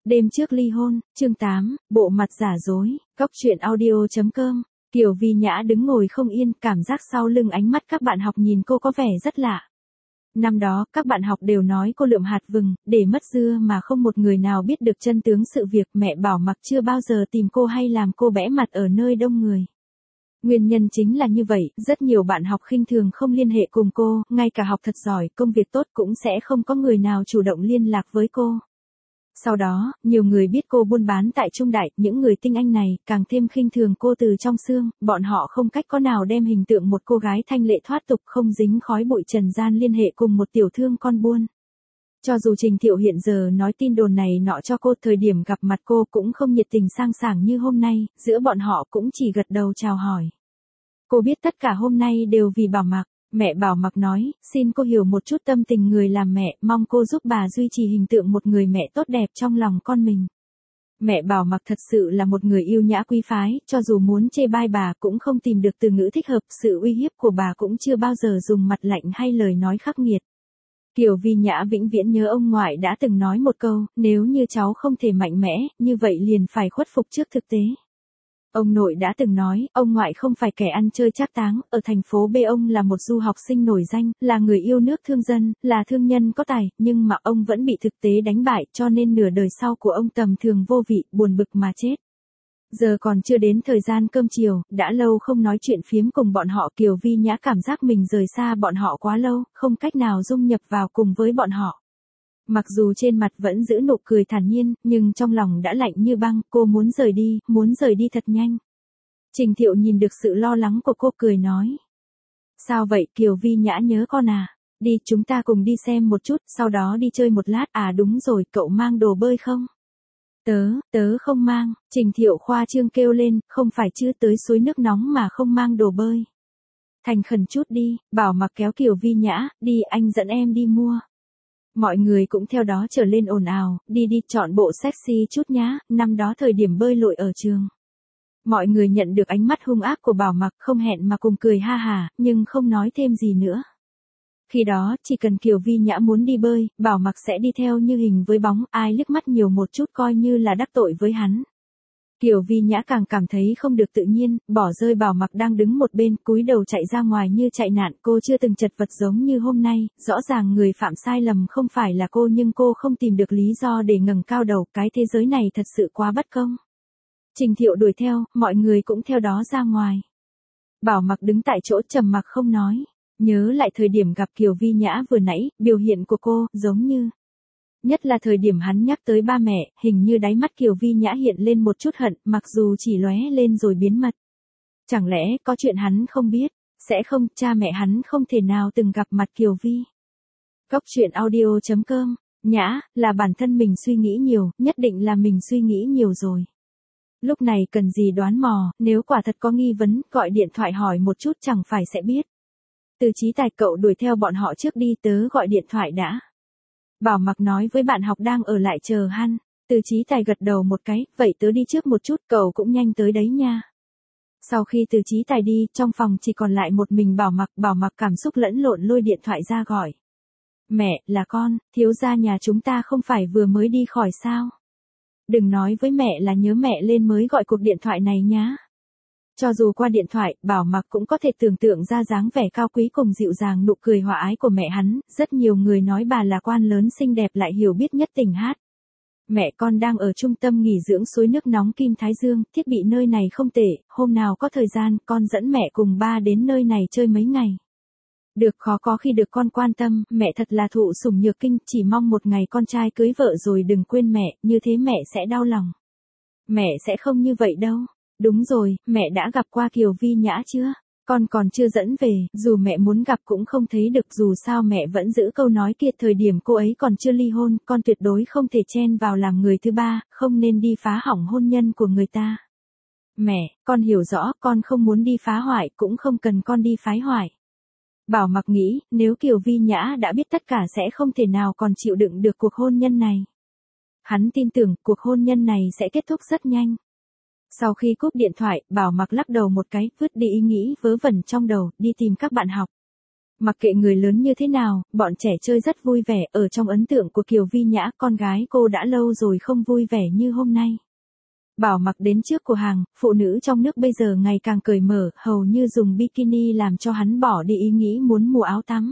Đêm trước ly hôn, chương 8, bộ mặt giả dối, Cóc truyện audio.com. Kiều Vi Nhã đứng ngồi không yên, cảm giác sau lưng ánh mắt các bạn học nhìn cô có vẻ rất lạ. Năm đó, các bạn học đều nói cô lượm hạt vừng, để mất dưa mà không một người nào biết được chân tướng sự việc. Mẹ Bảo Mặc chưa bao giờ tìm cô hay làm cô bẽ mặt ở nơi đông người. Nguyên nhân chính là như vậy, rất nhiều bạn học khinh thường không liên hệ cùng cô, ngay cả học thật giỏi, công việc tốt cũng sẽ không có người nào chủ động liên lạc với cô. Sau đó, nhiều người biết cô buôn bán tại Trung Đại, những người tinh anh này càng thêm khinh thường cô từ trong xương, bọn họ không cách có nào đem hình tượng một cô gái thanh lệ thoát tục không dính khói bụi trần gian liên hệ cùng một tiểu thương con buôn. Cho dù Trình Thiệu hiện giờ nói tin đồn này nọ cho cô, thời điểm gặp mặt cô cũng không nhiệt tình sang sảng như hôm nay, giữa bọn họ cũng chỉ gật đầu chào hỏi. Cô biết tất cả hôm nay đều vì Bảo Mặc. Mẹ Bảo Mặc nói, xin cô hiểu một chút tâm tình người làm mẹ, mong cô giúp bà duy trì hình tượng một người mẹ tốt đẹp trong lòng con mình. Mẹ Bảo Mặc thật sự là một người yêu nhã quý phái, cho dù muốn chê bai bà cũng không tìm được từ ngữ thích hợp, sự uy hiếp của bà cũng chưa bao giờ dùng mặt lạnh hay lời nói khắc nghiệt. Kiều Vi Nhã vĩnh viễn nhớ ông ngoại đã từng nói một câu, nếu như cháu không thể mạnh mẽ, như vậy liền phải khuất phục trước thực tế. Ông nội đã từng nói, ông ngoại không phải kẻ ăn chơi trác táng, ở thành phố B ông là một du học sinh nổi danh, là người yêu nước thương dân, là thương nhân có tài, nhưng mà ông vẫn bị thực tế đánh bại, cho nên nửa đời sau của ông tầm thường vô vị, buồn bực mà chết. Giờ còn chưa đến thời gian cơm chiều, đã lâu không nói chuyện phiếm cùng bọn họ. Kiều Vi Nhã cảm giác mình rời xa bọn họ quá lâu, không cách nào dung nhập vào cùng với bọn họ. Mặc dù trên mặt vẫn giữ nụ cười thản nhiên, nhưng trong lòng đã lạnh như băng, cô muốn rời đi thật nhanh. Trình Thiệu nhìn được sự lo lắng của cô cười nói. Sao vậy Kiều Vi Nhã nhớ con à? Đi chúng ta cùng đi xem một chút, sau đó đi chơi một lát. À đúng rồi, cậu mang đồ bơi không? Tớ không mang, Trình Thiệu khoa trương kêu lên, không phải chứ, tới suối nước nóng mà không mang đồ bơi. Thành khẩn chút đi, Bảo Mặc kéo Kiều Vi Nhã, đi anh dẫn em đi mua. Mọi người cũng theo đó trở lên ồn ào, đi chọn bộ sexy chút nhá, năm đó thời điểm bơi lội ở trường. Mọi người nhận được ánh mắt hung ác của Bảo Mặc không hẹn mà cùng cười ha hà, nhưng không nói thêm gì nữa. Khi đó, chỉ cần Kiều Vi Nhã muốn đi bơi, Bảo Mặc sẽ đi theo như hình với bóng, ai liếc mắt nhiều một chút coi như là đắc tội với hắn. Kiều Vi Nhã càng cảm thấy không được tự nhiên, bỏ rơi Bảo Mặc đang đứng một bên, cúi đầu chạy ra ngoài như chạy nạn. Cô chưa từng chật vật giống như hôm nay, rõ ràng người phạm sai lầm không phải là cô, nhưng cô không tìm được lý do để ngẩng cao đầu. Cái thế giới này thật sự quá bất công. Trình Thiệu đuổi theo, mọi người cũng theo đó ra ngoài. Bảo Mặc đứng tại chỗ trầm mặc không nói. Nhớ lại thời điểm gặp Kiều Vi Nhã vừa nãy, biểu hiện của cô giống như, nhất là thời điểm hắn nhắc tới ba mẹ, hình như đáy mắt Kiều Vi Nhã hiện lên một chút hận, mặc dù chỉ lóe lên rồi biến mất. Chẳng lẽ có chuyện hắn không biết? Sẽ không, cha mẹ hắn không thể nào từng gặp mặt Kiều Vi. Cóc truyện audio.com. Nhã, là bản thân mình suy nghĩ nhiều, nhất định là mình suy nghĩ nhiều rồi. Lúc này cần gì đoán mò, nếu quả thật có nghi vấn, gọi điện thoại hỏi một chút chẳng phải sẽ biết. Từ Chí Tài, cậu đuổi theo bọn họ trước đi, tớ gọi điện thoại đã. Bảo Mặc nói với bạn học đang ở lại chờ hắn. Từ Chí Tài gật đầu một cái, vậy tớ đi trước một chút, cậu cũng nhanh tới đấy nha. Sau khi Từ Chí Tài đi, trong phòng chỉ còn lại một mình Bảo Mặc cảm xúc lẫn lộn lôi điện thoại ra gọi. Mẹ, là con, thiếu gia nhà chúng ta không phải vừa mới đi khỏi sao? Đừng nói với mẹ là nhớ mẹ lên mới gọi cuộc điện thoại này nhá. Cho dù qua điện thoại, Bảo Mặc cũng có thể tưởng tượng ra dáng vẻ cao quý cùng dịu dàng, nụ cười hòa ái của mẹ hắn. Rất nhiều người nói bà là quan lớn xinh đẹp lại hiểu biết nhất tình hát. Mẹ con đang ở trung tâm nghỉ dưỡng suối nước nóng Kim Thái Dương, thiết bị nơi này không tệ, hôm nào có thời gian, con dẫn mẹ cùng ba đến nơi này chơi mấy ngày. Được, khó có khi được con quan tâm, mẹ thật là thụ sủng nhược kinh, chỉ mong một ngày con trai cưới vợ rồi đừng quên mẹ, như thế mẹ sẽ đau lòng. Mẹ sẽ không như vậy đâu. Đúng rồi, mẹ đã gặp qua Kiều Vi Nhã chưa? Con còn chưa dẫn về, dù mẹ muốn gặp cũng không thấy được, dù sao mẹ vẫn giữ câu nói kia, thời điểm cô ấy còn chưa ly hôn, con tuyệt đối không thể chen vào làm người thứ ba, không nên đi phá hỏng hôn nhân của người ta. Mẹ, con hiểu rõ, con không muốn đi phá hoại, cũng không cần con đi phá hoại. Bảo Mặc nghĩ, nếu Kiều Vi Nhã đã biết tất cả sẽ không thể nào còn chịu đựng được cuộc hôn nhân này. Hắn tin tưởng cuộc hôn nhân này sẽ kết thúc rất nhanh. Sau khi cúp điện thoại, Bảo Mặc lắc đầu một cái, vứt đi ý nghĩ vớ vẩn trong đầu, đi tìm các bạn học. Mặc kệ người lớn như thế nào, bọn trẻ chơi rất vui vẻ, ở trong ấn tượng của Kiều Vi Nhã, con gái cô đã lâu rồi không vui vẻ như hôm nay. Bảo Mặc đến trước cửa hàng, phụ nữ trong nước bây giờ ngày càng cởi mở, hầu như dùng bikini làm cho hắn bỏ đi ý nghĩ muốn mua áo tắm.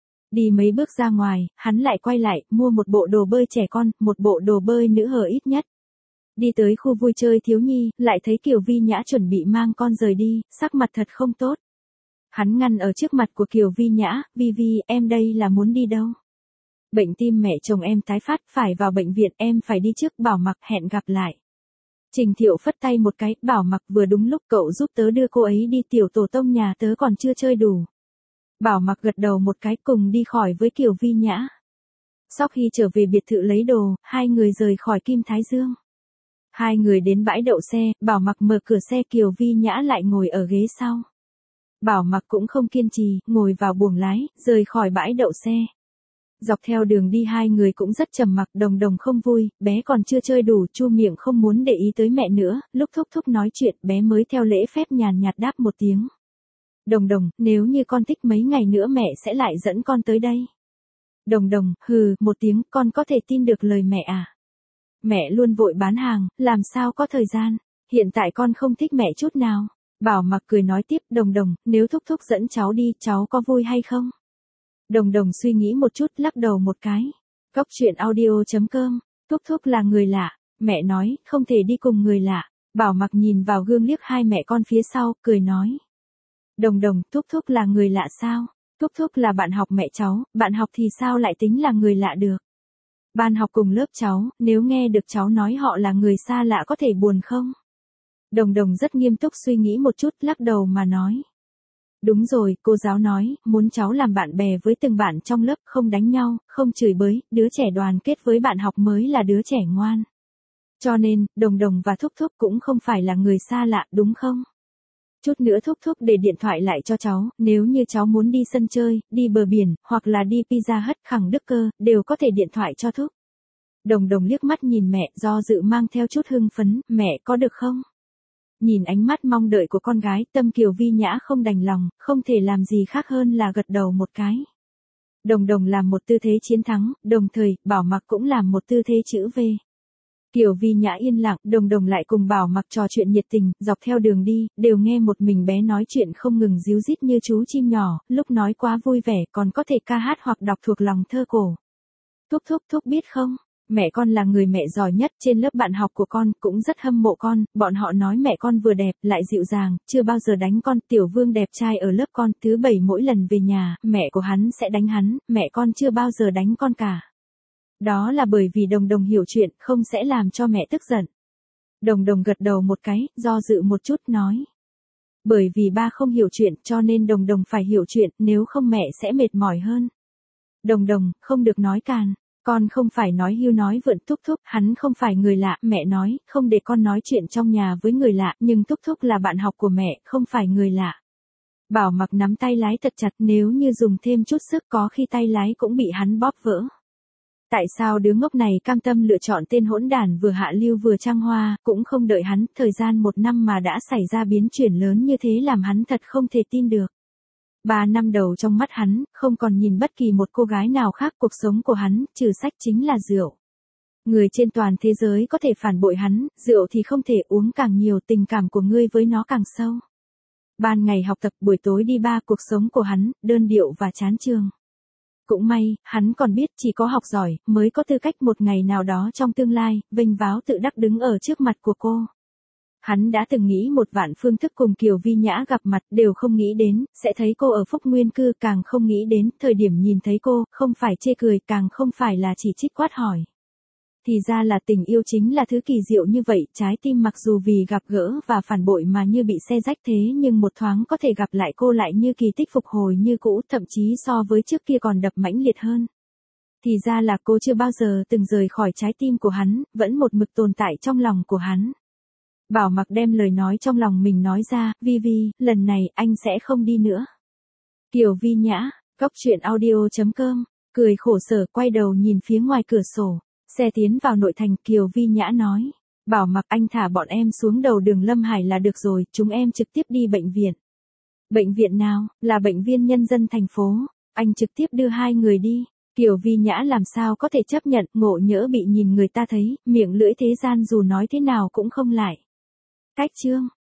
Đi mấy bước ra ngoài, hắn lại quay lại, mua một bộ đồ bơi trẻ con, một bộ đồ bơi nữ hở ít nhất. Đi tới khu vui chơi thiếu nhi, lại thấy Kiều Vi Nhã chuẩn bị mang con rời đi, sắc mặt thật không tốt. Hắn ngăn ở trước mặt của Kiều Vi Nhã, Vi Vi, em đây là muốn đi đâu? Bệnh tim mẹ chồng em tái phát, phải vào bệnh viện, em phải đi trước. Bảo Mặc, hẹn gặp lại. Trình Thiệu phất tay một cái, Bảo Mặc, vừa đúng lúc cậu giúp tớ đưa cô ấy đi, tiểu tổ tông nhà tớ còn chưa chơi đủ. Bảo Mặc gật đầu một cái, cùng đi khỏi với Kiều Vi Nhã. Sau khi trở về biệt thự lấy đồ, hai người rời khỏi Kim Thái Dương. Hai người đến bãi đậu xe, Bảo Mặc mở cửa xe, Kiều Vi Nhã lại ngồi ở ghế sau. Bảo Mặc cũng không kiên trì, ngồi vào buồng lái, rời khỏi bãi đậu xe. Dọc theo đường đi hai người cũng rất trầm mặc, Đồng Đồng không vui, bé còn chưa chơi đủ, chu miệng không muốn để ý tới mẹ nữa, lúc thúc thúc nói chuyện, bé mới theo lễ phép nhàn nhạt đáp một tiếng. Đồng Đồng, nếu như con thích mấy ngày nữa mẹ sẽ lại dẫn con tới đây. Đồng Đồng, hừ, một tiếng, con có thể tin được lời mẹ à? Mẹ luôn vội bán hàng, làm sao có thời gian, hiện tại con không thích mẹ chút nào. Bảo Mặc cười nói tiếp, Đồng Đồng, nếu thúc thúc dẫn cháu đi, cháu có vui hay không? Đồng Đồng suy nghĩ một chút, lắc đầu một cái. Cóc truyện audio.com, thúc thúc là người lạ, mẹ nói, không thể đi cùng người lạ. Bảo Mặc nhìn vào gương liếc hai mẹ con phía sau, cười nói. Đồng Đồng, thúc thúc là người lạ sao? Thúc thúc là bạn học mẹ cháu, bạn học thì sao lại tính là người lạ được? Ban học cùng lớp cháu, nếu nghe được cháu nói họ là người xa lạ có thể buồn không? Đồng Đồng rất nghiêm túc suy nghĩ một chút, lắc đầu mà nói. Đúng rồi, cô giáo nói, muốn cháu làm bạn bè với từng bạn trong lớp, không đánh nhau, không chửi bới, đứa trẻ đoàn kết với bạn học mới là đứa trẻ ngoan. Cho nên, Đồng Đồng và Thúc Thúc cũng không phải là người xa lạ, đúng không? Chút nữa Thúc Thúc để điện thoại lại cho cháu, nếu như cháu muốn đi sân chơi, đi bờ biển, hoặc là đi Pizza Hut, Khẳng Đức Cơ, đều có thể điện thoại cho Thúc. Đồng Đồng liếc mắt nhìn mẹ, do dự mang theo chút hưng phấn, mẹ có được không? Nhìn ánh mắt mong đợi của con gái, tâm Kiều Vi Nhã không đành lòng, không thể làm gì khác hơn là gật đầu một cái. Đồng Đồng làm một tư thế chiến thắng, đồng thời, Bảo Mặc cũng làm một tư thế chữ V. Kiều Vi Nhã yên lặng, Đồng Đồng lại cùng Bảo Mặc trò chuyện nhiệt tình, dọc theo đường đi, đều nghe một mình bé nói chuyện không ngừng ríu rít như chú chim nhỏ, lúc nói quá vui vẻ còn có thể ca hát hoặc đọc thuộc lòng thơ cổ. Thúc Thúc Thúc biết không? Mẹ con là người mẹ giỏi nhất, trên lớp bạn học của con, cũng rất hâm mộ con, bọn họ nói mẹ con vừa đẹp, lại dịu dàng, chưa bao giờ đánh con, Tiểu Vương đẹp trai ở lớp con, thứ 7 mỗi lần về nhà, mẹ của hắn sẽ đánh hắn, mẹ con chưa bao giờ đánh con cả. Đó là bởi vì Đồng Đồng hiểu chuyện, không sẽ làm cho mẹ tức giận. Đồng Đồng gật đầu một cái, do dự một chút, nói. Bởi vì ba không hiểu chuyện, cho nên Đồng Đồng phải hiểu chuyện, nếu không mẹ sẽ mệt mỏi hơn. Đồng Đồng, không được nói càn. Con không phải nói hưu nói vượn. Thúc Thúc, hắn không phải người lạ, mẹ nói, không để con nói chuyện trong nhà với người lạ, nhưng Thúc Thúc là bạn học của mẹ, không phải người lạ. Bảo Mặc nắm tay lái thật chặt, nếu như dùng thêm chút sức có khi tay lái cũng bị hắn bóp vỡ. Tại sao đứa ngốc này cam tâm lựa chọn tên hỗn đản vừa hạ lưu vừa trăng hoa, cũng không đợi hắn, thời gian 1 năm mà đã xảy ra biến chuyển lớn như thế làm hắn thật không thể tin được. 3 năm đầu trong mắt hắn, không còn nhìn bất kỳ một cô gái nào khác, cuộc sống của hắn, trừ sách chính là rượu. Người trên toàn thế giới có thể phản bội hắn, rượu thì không thể, uống càng nhiều, tình cảm của ngươi với nó càng sâu. Ban ngày học tập, buổi tối đi bar, cuộc sống của hắn, đơn điệu và chán chường. Cũng may, hắn còn biết chỉ có học giỏi, mới có tư cách một ngày nào đó trong tương lai, vênh váo tự đắc đứng ở trước mặt của cô. Hắn đã từng nghĩ 1 vạn phương thức cùng Kiều Vi Nhã gặp mặt, đều không nghĩ đến, sẽ thấy cô ở Phúc Nguyên Cư, càng không nghĩ đến, thời điểm nhìn thấy cô, không phải chê cười, càng không phải là chỉ trích quát hỏi. Thì ra là tình yêu chính là thứ kỳ diệu như vậy, trái tim mặc dù vì gặp gỡ và phản bội mà như bị xe rách thế nhưng một thoáng có thể gặp lại cô lại như kỳ tích phục hồi như cũ, thậm chí so với trước kia còn đập mãnh liệt hơn. Thì ra là cô chưa bao giờ từng rời khỏi trái tim của hắn, vẫn một mực tồn tại trong lòng của hắn. Bảo Mặc đem lời nói trong lòng mình nói ra, Vi Vi, lần này anh sẽ không đi nữa. Kiều Vi Nhã, cóc truyện audio.com, cười khổ sở quay đầu nhìn phía ngoài cửa sổ, xe tiến vào nội thành. Kiều Vi Nhã nói, Bảo Mặc, anh thả bọn em xuống đầu đường Lâm Hải là được rồi, chúng em trực tiếp đi bệnh viện. Bệnh viện nào? Là bệnh viện nhân dân thành phố. Anh trực tiếp đưa hai người đi. Kiều Vi Nhã làm sao có thể chấp nhận, ngộ nhỡ bị nhìn người ta thấy, miệng lưỡi thế gian dù nói thế nào cũng không lại. Cách chương.